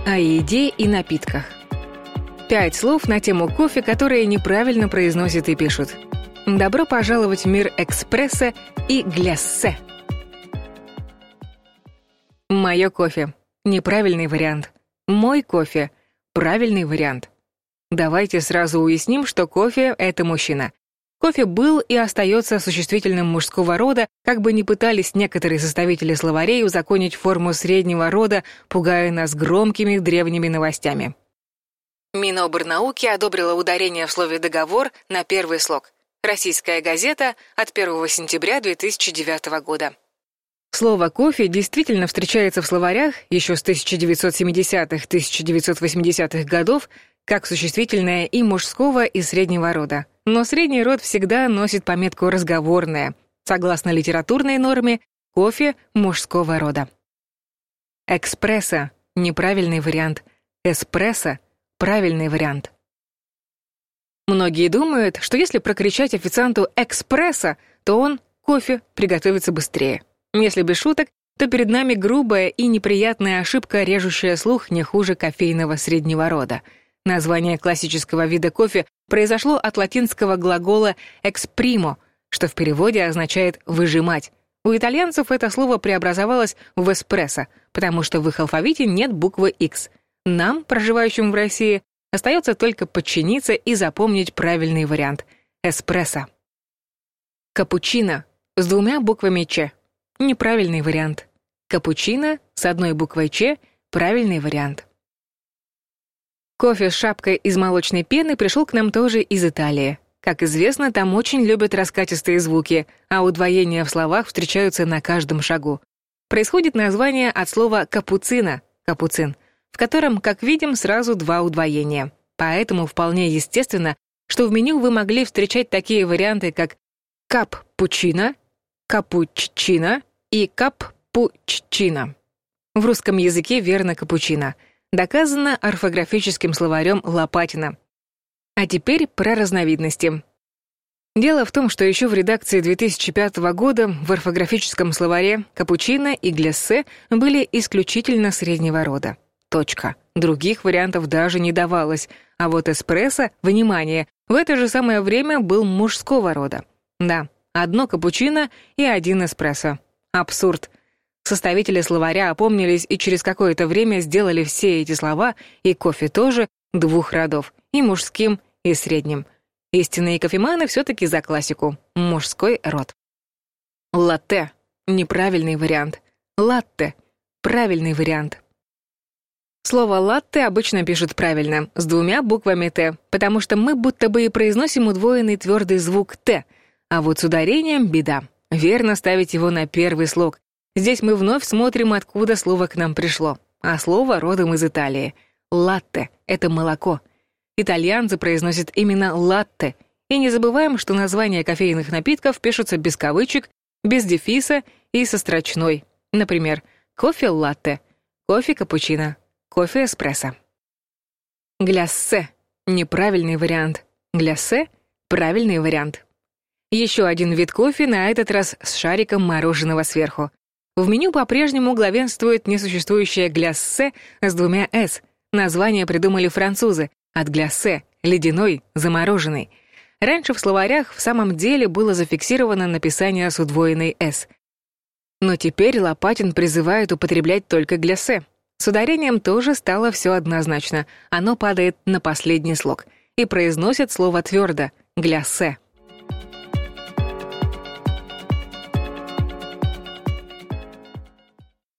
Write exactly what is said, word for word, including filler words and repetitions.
О еде и напитках. Пять слов на тему кофе, которые неправильно произносят и пишут. Добро пожаловать в мир экспресса и гляссе. Моё кофе. Неправильный вариант. Мой кофе. Правильный вариант. Давайте сразу уясним, что кофе — это мужчина. Кофе был и остается существительным мужского рода, как бы ни пытались некоторые составители словарей узаконить форму среднего рода, пугая нас громкими древними новостями. Минобрнауки одобрила ударение в слове «договор» на первый слог. Российская газета от первого сентября две тысячи девятого года. Слово «кофе» действительно встречается в словарях еще с тысяча девятьсот семидесятых — тысяча девятьсот восьмидесятых годов как существительное и мужского, и среднего рода. Но средний род всегда носит пометку «разговорное». Согласно литературной норме, кофе мужского рода. Экспрессо — неправильный вариант. Эспрессо — правильный вариант. Многие думают, что если прокричать официанту «экспрессо», то он, кофе, приготовится быстрее. Если без шуток, то перед нами грубая и неприятная ошибка, режущая слух не хуже кофейного среднего рода. Название классического вида кофе произошло от латинского глагола «экспримо», что в переводе означает «выжимать». У итальянцев это слово преобразовалось в «эспрессо», потому что в их алфавите нет буквы «X». Нам, проживающим в России, остается только подчиниться и запомнить правильный вариант — «эспрессо». Капучино с двумя буквами «ч». Неправильный вариант. Капучино с одной буквой «ч» — правильный вариант. Кофе с шапкой из молочной пены пришел к нам тоже из Италии. Как известно, там очень любят раскатистые звуки, а удвоения в словах встречаются на каждом шагу. Происходит название от слова «капуцино» — «капуцин», в котором, как видим, сразу два удвоения. Поэтому вполне естественно, что в меню вы могли встречать такие варианты, как «каппучино», «капуччино» и «каппуччино». В русском языке верно «капучино». Доказано орфографическим словарем Лопатина. А теперь про разновидности. Дело в том, что еще в редакции две тысячи пятого года в орфографическом словаре капучино и гляссе были исключительно среднего рода. Точка. Других вариантов даже не давалось. А вот эспрессо, внимание, в это же самое время был мужского рода. Да, одно капучино и один эспрессо. Абсурд. Составители словаря опомнились и через какое-то время сделали все эти слова, и кофе тоже, двух родов, и мужским, и средним. Истинные кофеманы все-таки за классику. Мужской род. Латте. Неправильный вариант. Латте. Правильный вариант. Слово «латте» обычно пишут правильно, с двумя буквами «т», потому что мы будто бы и произносим удвоенный твердый звук «т», а вот с ударением беда. Верно ставить его на первый слог. Здесь мы вновь смотрим, откуда слово к нам пришло. А слово родом из Италии. Латте — это молоко. Итальянцы произносят именно латте. И не забываем, что названия кофейных напитков пишутся без кавычек, без дефиса и со строчной. Например, кофе-латте, кофе-капучино, кофе-эспрессо. Гляссе — неправильный вариант. Гляссе — правильный вариант. Еще один вид кофе, на этот раз с шариком мороженого сверху. В меню по-прежнему главенствует несуществующее гляссе с двумя «с». Название придумали французы. От гляссе — ледяной, замороженный. Раньше в словарях в самом деле было зафиксировано написание с удвоенной «с». Но теперь Лопатин призывает употреблять только гляссе. С ударением тоже стало все однозначно. Оно падает на последний слог. И произносит слово твердо — гляссе.